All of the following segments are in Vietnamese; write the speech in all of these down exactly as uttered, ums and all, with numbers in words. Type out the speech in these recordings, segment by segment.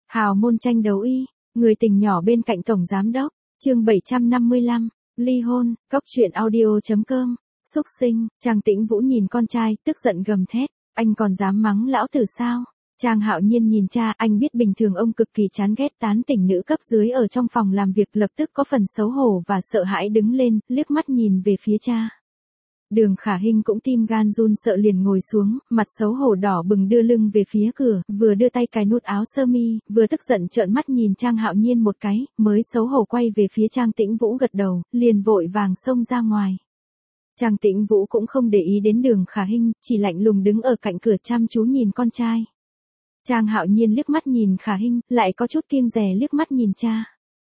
Hào môn tranh đấu y, người tình nhỏ bên cạnh tổng giám đốc, chương bảy trăm năm mươi lăm, ly hôn, góc truyện audio.com, xúc sinh, Trang Tĩnh Vũ nhìn con trai, tức giận gầm thét, anh còn dám mắng lão tử sao? Trang Hạo Nhiên nhìn cha, anh biết bình thường ông cực kỳ chán ghét tán tỉnh nữ cấp dưới ở trong phòng làm việc, lập tức có phần xấu hổ và sợ hãi đứng lên, liếc mắt nhìn về phía cha. Đường Khả Hinh cũng tim gan run sợ liền ngồi xuống, mặt xấu hổ đỏ bừng đưa lưng về phía cửa, vừa đưa tay cài nút áo sơ mi, vừa tức giận trợn mắt nhìn Trang Hạo Nhiên một cái, mới xấu hổ quay về phía Trang Tĩnh Vũ gật đầu, liền vội vàng xông ra ngoài. Trang Tĩnh Vũ cũng không để ý đến Đường Khả Hinh, chỉ lạnh lùng đứng ở cạnh cửa chăm chú nhìn con trai. Trang Hạo Nhiên liếc mắt nhìn Khả Hinh, lại có chút kiêng dè liếc mắt nhìn cha.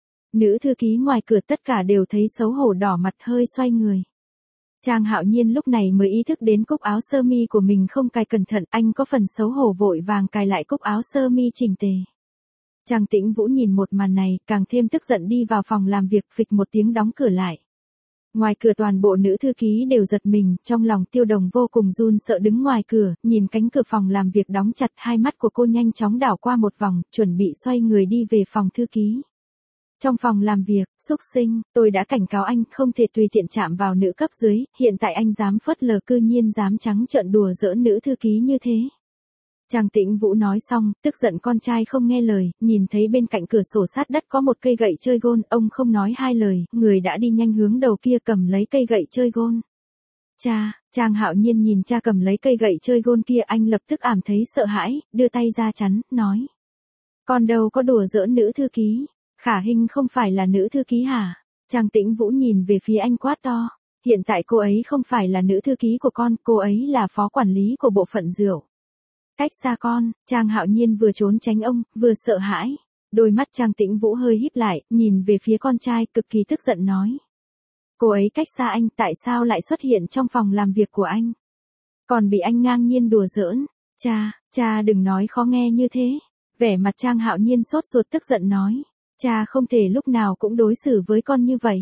Nữ thư ký ngoài cửa tất cả đều thấy xấu hổ đỏ mặt hơi xoay người. Trang Hạo Nhiên lúc này mới ý thức đến cúc áo sơ mi của mình không cài cẩn thận, anh có phần xấu hổ vội vàng cài lại cúc áo sơ mi chỉnh tề. Trang Tĩnh Vũ nhìn một màn này, càng thêm tức giận đi vào phòng làm việc, phịch một tiếng đóng cửa lại. Ngoài cửa toàn bộ nữ thư ký đều giật mình, trong lòng Tiêu Đồng vô cùng run sợ đứng ngoài cửa, nhìn cánh cửa phòng làm việc đóng chặt, hai mắt của cô nhanh chóng đảo qua một vòng, chuẩn bị xoay người đi về phòng thư ký. Trong phòng làm việc, xúc sinh, tôi đã cảnh cáo anh không thể tùy tiện chạm vào nữ cấp dưới, hiện tại anh dám phớt lờ, cư nhiên dám trắng trợn đùa giỡn nữ thư ký như thế. Trang Tĩnh Vũ nói xong, tức giận con trai không nghe lời, nhìn thấy bên cạnh cửa sổ sát đất có một cây gậy chơi gôn, ông không nói hai lời, người đã đi nhanh hướng đầu kia cầm lấy cây gậy chơi gôn. Cha, Trang Hạo Nhiên nhìn cha cầm lấy cây gậy chơi gôn kia, anh lập tức ảm thấy sợ hãi, đưa tay ra chắn, nói. Con đâu có đùa giỡn nữ thư ký. Khả Hinh không phải là nữ thư ký hả? Trang Tĩnh Vũ nhìn về phía anh quát to. Hiện tại cô ấy không phải là nữ thư ký của con, cô ấy là phó quản lý của bộ phận rượu. Cách xa con, Trang Hạo Nhiên vừa trốn tránh ông, vừa sợ hãi. Đôi mắt Trang Tĩnh Vũ hơi híp lại, nhìn về phía con trai, cực kỳ tức giận nói. Cô ấy cách xa anh, tại sao lại xuất hiện trong phòng làm việc của anh? Còn bị anh ngang nhiên đùa giỡn. Cha, cha đừng nói khó nghe như thế. Vẻ mặt Trang Hạo Nhiên sốt ruột tức giận nói. Cha không thể lúc nào cũng đối xử với con như vậy.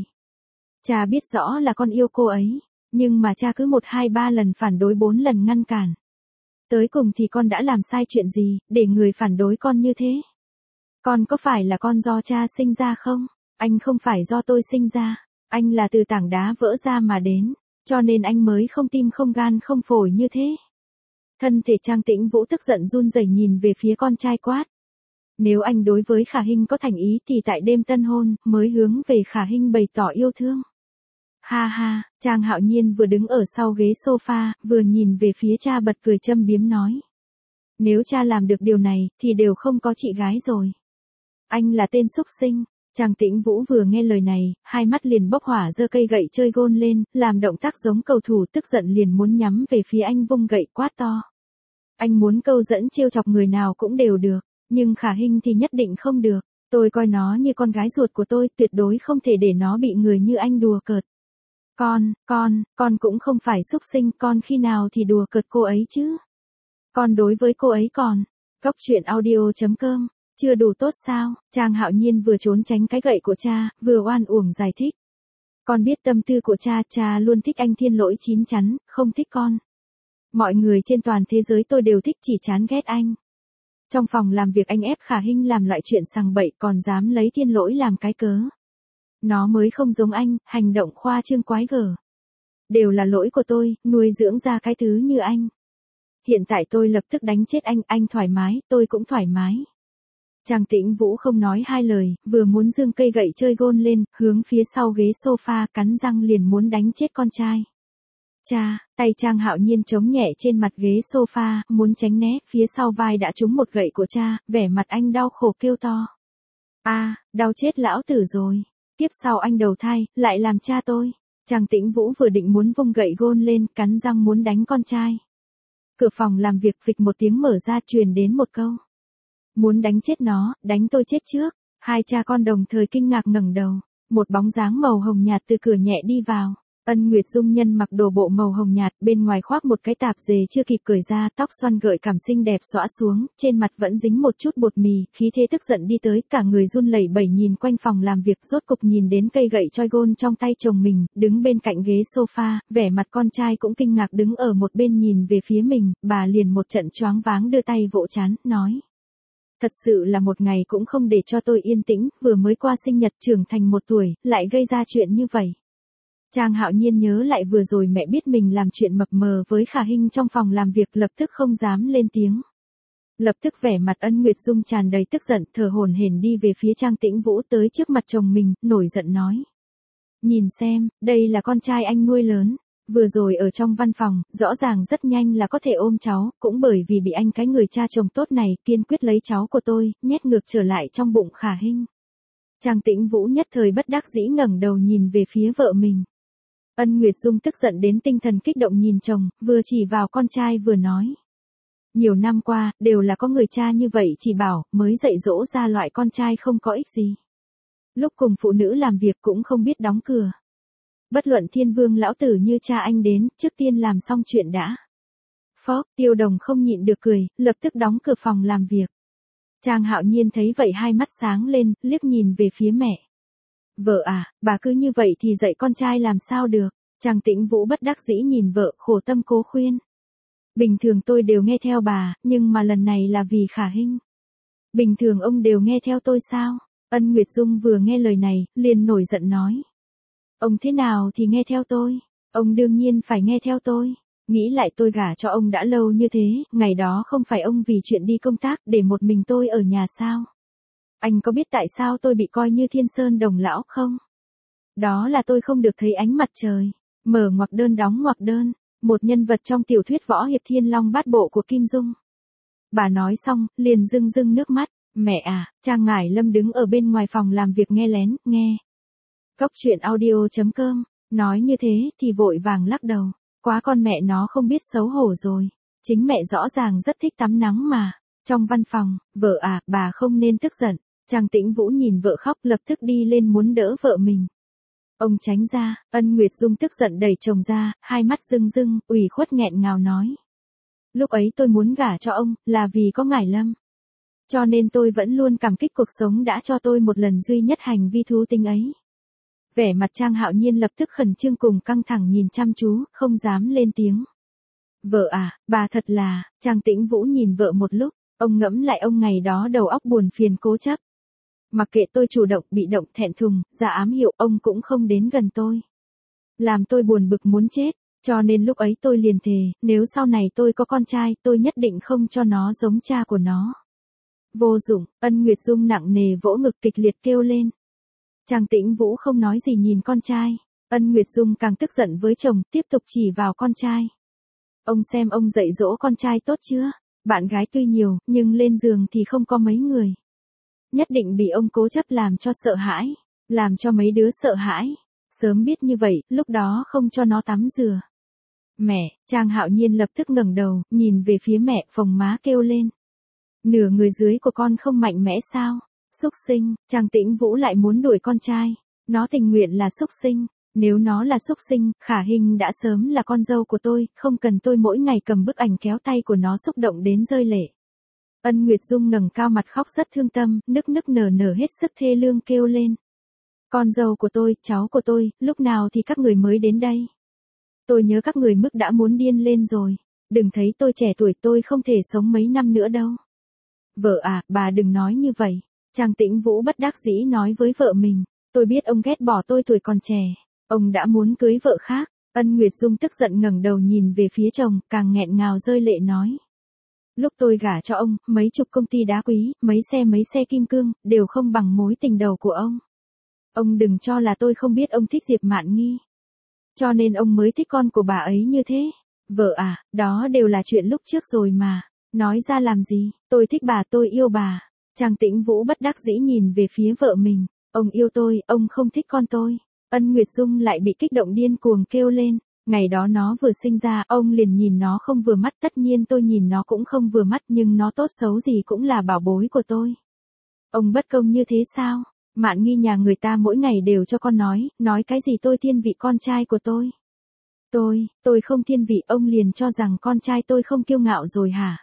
Cha biết rõ là con yêu cô ấy, nhưng mà cha cứ một hai ba lần phản đối bốn lần ngăn cản. Tới cùng thì con đã làm sai chuyện gì, để người phản đối con như thế? Con có phải là con do cha sinh ra không? Anh không phải do tôi sinh ra, anh là từ tảng đá vỡ ra mà đến, cho nên anh mới không tim không gan không phổi như thế. Thân thể Trang Tĩnh Vũ tức giận run rẩy nhìn về phía con trai quát. Nếu anh đối với Khả Hinh có thành ý thì tại đêm tân hôn, mới hướng về Khả Hinh bày tỏ yêu thương. Ha ha, Trang Hạo Nhiên vừa đứng ở sau ghế sofa, vừa nhìn về phía cha bật cười châm biếm nói. Nếu cha làm được điều này, thì đều không có chị gái rồi. Anh là tên xúc sinh. Trang Tĩnh Vũ vừa nghe lời này, hai mắt liền bốc hỏa giơ cây gậy chơi gôn lên, làm động tác giống cầu thủ, tức giận liền muốn nhắm về phía anh vung gậy quát to. Anh muốn câu dẫn trêu chọc người nào cũng đều được. Nhưng Khả Hinh thì nhất định không được, tôi coi nó như con gái ruột của tôi, tuyệt đối không thể để nó bị người như anh đùa cợt. Con, con, con cũng không phải xúc sinh, con khi nào thì đùa cợt cô ấy chứ? Con đối với cô ấy còn, góc truyện audio.com, chưa đủ tốt sao? Trang Hạo Nhiên vừa trốn tránh cái gậy của cha, vừa oan uổng giải thích. Con biết tâm tư của cha, cha luôn thích anh thiên lỗi chín chắn, không thích con. Mọi người trên toàn thế giới tôi đều thích, chỉ chán ghét anh. Trong phòng làm việc anh ép Khả Hinh làm loại chuyện sằng bậy, còn dám lấy thiên lỗi làm cái cớ. Nó mới không giống anh, hành động khoa trương quái gở. Đều là lỗi của tôi, nuôi dưỡng ra cái thứ như anh. Hiện tại tôi lập tức đánh chết anh, anh thoải mái, tôi cũng thoải mái. Trang Tĩnh Vũ không nói hai lời, vừa muốn giương cây gậy chơi gôn lên, hướng phía sau ghế sofa, cắn răng liền muốn đánh chết con trai. Cha, tay Trang Hạo Nhiên chống nhẹ trên mặt ghế sofa, muốn tránh né, phía sau vai đã trúng một gậy của cha, vẻ mặt anh đau khổ kêu to. A, à, đau chết lão tử rồi. Tiếp sau anh đầu thai, lại làm cha tôi. Trang Tĩnh Vũ vừa định muốn vung gậy gôn lên, cắn răng muốn đánh con trai. Cửa phòng làm việc phịch một tiếng mở ra, truyền đến một câu. Muốn đánh chết nó, đánh tôi chết trước. Hai cha con đồng thời kinh ngạc ngẩng đầu. Một bóng dáng màu hồng nhạt từ cửa nhẹ đi vào. Ân Nguyệt Dung Nhân mặc đồ bộ màu hồng nhạt, bên ngoài khoác một cái tạp dề chưa kịp cởi ra, tóc xoăn gợi cảm xinh đẹp xõa xuống, trên mặt vẫn dính một chút bột mì, khí thế tức giận đi tới, cả người run lẩy bẩy nhìn quanh phòng làm việc, rốt cục nhìn đến cây gậy choi gôn trong tay chồng mình, đứng bên cạnh ghế sofa, vẻ mặt con trai cũng kinh ngạc đứng ở một bên nhìn về phía mình, bà liền một trận choáng váng đưa tay vỗ trán, nói. Thật sự là một ngày cũng không để cho tôi yên tĩnh, vừa mới qua sinh nhật trưởng thành một tuổi, lại gây ra chuyện như vậy. Trang Hạo Nhiên nhớ lại vừa rồi mẹ biết mình làm chuyện mập mờ với Khả Hinh trong phòng làm việc, lập tức không dám lên tiếng. Lập tức vẻ mặt Ân Nguyệt Dung tràn đầy tức giận, thở hổn hển đi về phía Trang Tĩnh Vũ, tới trước mặt chồng mình, nổi giận nói. Nhìn xem, đây là con trai anh nuôi lớn. Vừa rồi ở trong văn phòng, rõ ràng rất nhanh là có thể ôm cháu, cũng bởi vì bị anh cái người cha chồng tốt này kiên quyết lấy cháu của tôi, nhét ngược trở lại trong bụng Khả Hinh. Trang Tĩnh Vũ nhất thời bất đắc dĩ ngẩng đầu nhìn về phía vợ mình. Ân Nguyệt Dung tức giận đến tinh thần kích động nhìn chồng, vừa chỉ vào con trai vừa nói. Nhiều năm qua, đều là có người cha như vậy chỉ bảo, mới dạy dỗ ra loại con trai không có ích gì. Lúc cùng phụ nữ làm việc cũng không biết đóng cửa. Bất luận Thiên Vương lão tử như cha anh đến, trước tiên làm xong chuyện đã. Phó, Tiêu Đồng không nhịn được cười, lập tức đóng cửa phòng làm việc. Trang Hạo Nhiên thấy vậy hai mắt sáng lên, liếc nhìn về phía mẹ. Vợ à, bà cứ như vậy thì dạy con trai làm sao được. Trang Tĩnh Vũ bất đắc dĩ nhìn vợ, khổ tâm cố khuyên. Bình thường tôi đều nghe theo bà, nhưng mà lần này là vì Khả Hinh. Bình thường ông đều nghe theo tôi sao? Ân Nguyệt Dung vừa nghe lời này, liền nổi giận nói. Ông thế nào thì nghe theo tôi, ông đương nhiên phải nghe theo tôi. Nghĩ lại tôi gả cho ông đã lâu như thế, ngày đó không phải ông vì chuyện đi công tác để một mình tôi ở nhà sao? Anh có biết tại sao tôi bị coi như thiên sơn đồng lão không? Đó là tôi không được thấy ánh mặt trời. Mở ngoặc đơn đóng ngoặc đơn, một nhân vật trong tiểu thuyết võ hiệp Thiên Long Bát Bộ của Kim Dung. Bà nói xong, liền rưng rưng nước mắt. Mẹ à, Trang Ngải Lâm đứng ở bên ngoài phòng làm việc nghe lén, nghe. Cốc truyện audio chấm com, nói như thế thì vội vàng lắc đầu. Quá con mẹ nó không biết xấu hổ rồi. Chính mẹ rõ ràng rất thích tắm nắng mà. Trong văn phòng, vợ à, bà không nên tức giận. Trang Tĩnh Vũ nhìn vợ khóc lập tức đi lên muốn đỡ vợ mình. Ông tránh ra, Ân Nguyệt Dung tức giận đẩy chồng ra, hai mắt rưng rưng, ủy khuất nghẹn ngào nói. Lúc ấy tôi muốn gả cho ông, là vì có Ngải Lâm. Cho nên tôi vẫn luôn cảm kích cuộc sống đã cho tôi một lần duy nhất hành vi thú tính ấy. Vẻ mặt Trang Hạo Nhiên lập tức khẩn trương cùng căng thẳng nhìn chăm chú, không dám lên tiếng. Vợ à, bà thật là, Trang Tĩnh Vũ nhìn vợ một lúc, ông ngẫm lại ông ngày đó đầu óc buồn phiền cố chấp. Mặc kệ tôi chủ động, bị động, thẹn thùng, ra ám hiệu, ông cũng không đến gần tôi. Làm tôi buồn bực muốn chết, cho nên lúc ấy tôi liền thề, nếu sau này tôi có con trai, tôi nhất định không cho nó giống cha của nó. Vô dụng, Ân Nguyệt Dung nặng nề vỗ ngực kịch liệt kêu lên. Trang Tĩnh Vũ không nói gì nhìn con trai, Ân Nguyệt Dung càng tức giận với chồng, tiếp tục chỉ vào con trai. Ông xem ông dạy dỗ con trai tốt chưa? Bạn gái tuy nhiều, nhưng lên giường thì không có mấy người. Nhất định bị ông cố chấp làm cho sợ hãi, làm cho mấy đứa sợ hãi. Sớm biết như vậy, lúc đó không cho nó tắm rửa. Mẹ, Trang Hạo Nhiên lập tức ngẩng đầu, nhìn về phía mẹ, phồng má kêu lên. Nửa người dưới của con không mạnh mẽ sao? Xúc sinh, Trang Tĩnh Vũ lại muốn đuổi con trai. Nó tình nguyện là xúc sinh. Nếu nó là xúc sinh, Khả Hinh đã sớm là con dâu của tôi, không cần tôi mỗi ngày cầm bức ảnh kéo tay của nó xúc động đến rơi lệ. Ân Nguyệt Dung ngẩng cao mặt khóc rất thương tâm, nức nức nở nở hết sức thê lương kêu lên. Con dâu của tôi, cháu của tôi, lúc nào thì các người mới đến đây? Tôi nhớ các người mức đã muốn điên lên rồi. Đừng thấy tôi trẻ tuổi, tôi không thể sống mấy năm nữa đâu. Vợ à, bà đừng nói như vậy. Trang Tĩnh Vũ bất đắc dĩ nói với vợ mình. Tôi biết ông ghét bỏ tôi tuổi còn trẻ. Ông đã muốn cưới vợ khác. Ân Nguyệt Dung tức giận ngẩng đầu nhìn về phía chồng, càng nghẹn ngào rơi lệ nói. Lúc tôi gả cho ông, mấy chục công ty đá quý, mấy xe mấy xe kim cương, đều không bằng mối tình đầu của ông. Ông đừng cho là tôi không biết ông thích Diệp Mạn Nghi. Cho nên ông mới thích con của bà ấy như thế. Vợ à, đó đều là chuyện lúc trước rồi mà. Nói ra làm gì, tôi thích bà, tôi yêu bà. Trang Tĩnh Vũ bất đắc dĩ nhìn về phía vợ mình. Ông yêu tôi, ông không thích con tôi. Ân Nguyệt Dung lại bị kích động điên cuồng kêu lên. Ngày đó nó vừa sinh ra, ông liền nhìn nó không vừa mắt, tất nhiên tôi nhìn nó cũng không vừa mắt, nhưng nó tốt xấu gì cũng là bảo bối của tôi. Ông bất công như thế sao? Mạn Nghi nhà người ta mỗi ngày đều cho con nói, nói cái gì tôi thiên vị con trai của tôi. Tôi, tôi không thiên vị, ông liền cho rằng con trai tôi không kiêu ngạo rồi hả?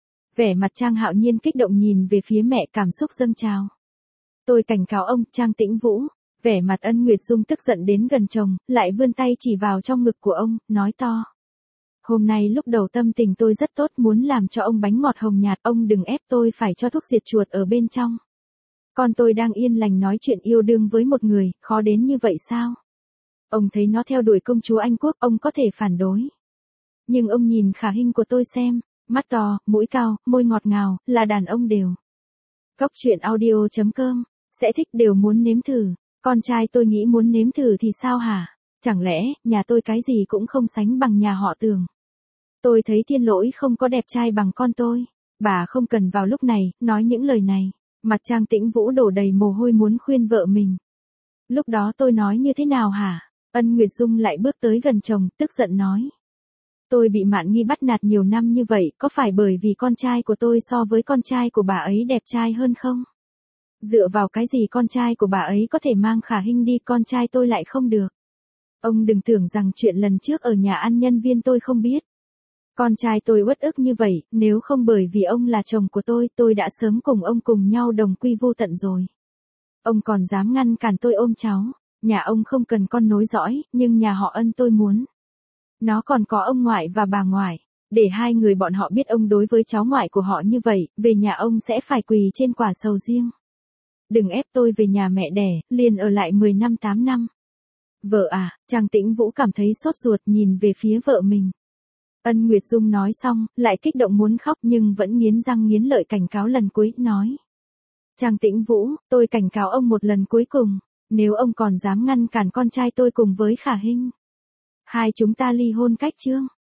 Vẻ mặt Trang Hạo Nhiên kích động nhìn về phía mẹ, cảm xúc dâng trào. Tôi cảnh cáo ông, Trang Tĩnh Vũ. Vẻ mặt Ân Nguyệt Dung tức giận đến gần chồng, lại vươn tay chỉ vào trong ngực của ông, nói to. Hôm nay lúc đầu tâm tình tôi rất tốt, muốn làm cho ông bánh ngọt hồng nhạt, ông đừng ép tôi phải cho thuốc diệt chuột ở bên trong. Con tôi đang yên lành nói chuyện yêu đương với một người, khó đến như vậy sao? Ông thấy nó theo đuổi công chúa Anh Quốc, ông có thể phản đối. Nhưng ông nhìn khả hình của tôi xem, mắt to, mũi cao, môi ngọt ngào, là đàn ông đều. Cóc truyện audio chấm com, sẽ thích đều muốn nếm thử. Con trai tôi nghĩ muốn nếm thử thì sao hả? Chẳng lẽ, nhà tôi cái gì cũng không sánh bằng nhà họ Tường. Tôi thấy Thiên Lỗi không có đẹp trai bằng con tôi. Bà không cần vào lúc này, nói những lời này. Mặt Trang Tĩnh Vũ đổ đầy mồ hôi muốn khuyên vợ mình. Lúc đó tôi nói như thế nào hả? Ân Nguyệt Dung lại bước tới gần chồng, tức giận nói. Tôi bị Mạn Nghi bắt nạt nhiều năm như vậy, có phải bởi vì con trai của tôi so với con trai của bà ấy đẹp trai hơn không? Dựa vào cái gì con trai của bà ấy có thể mang Khả Hinh đi, con trai tôi lại không được? Ông đừng tưởng rằng chuyện lần trước ở nhà ăn nhân viên tôi không biết. Con trai tôi uất ức như vậy, nếu không bởi vì ông là chồng của tôi, tôi đã sớm cùng ông cùng nhau đồng quy vu tận rồi. Ông còn dám ngăn cản tôi ôm cháu. Nhà ông không cần con nối dõi, nhưng nhà họ Ân tôi muốn. Nó còn có ông ngoại và bà ngoại. Để hai người bọn họ biết ông đối với cháu ngoại của họ như vậy, về nhà ông sẽ phải quỳ trên quả sầu riêng. Đừng ép tôi về nhà mẹ đẻ, liền ở lại mười năm tám năm. Vợ à, Trang Tĩnh Vũ cảm thấy sốt ruột nhìn về phía vợ mình. Ân Nguyệt Dung nói xong, lại kích động muốn khóc nhưng vẫn nghiến răng nghiến lợi cảnh cáo lần cuối, nói. Trang Tĩnh Vũ, tôi cảnh cáo ông một lần cuối cùng, nếu ông còn dám ngăn cản con trai tôi cùng với Khả Hinh, hai chúng ta ly hôn cách chương.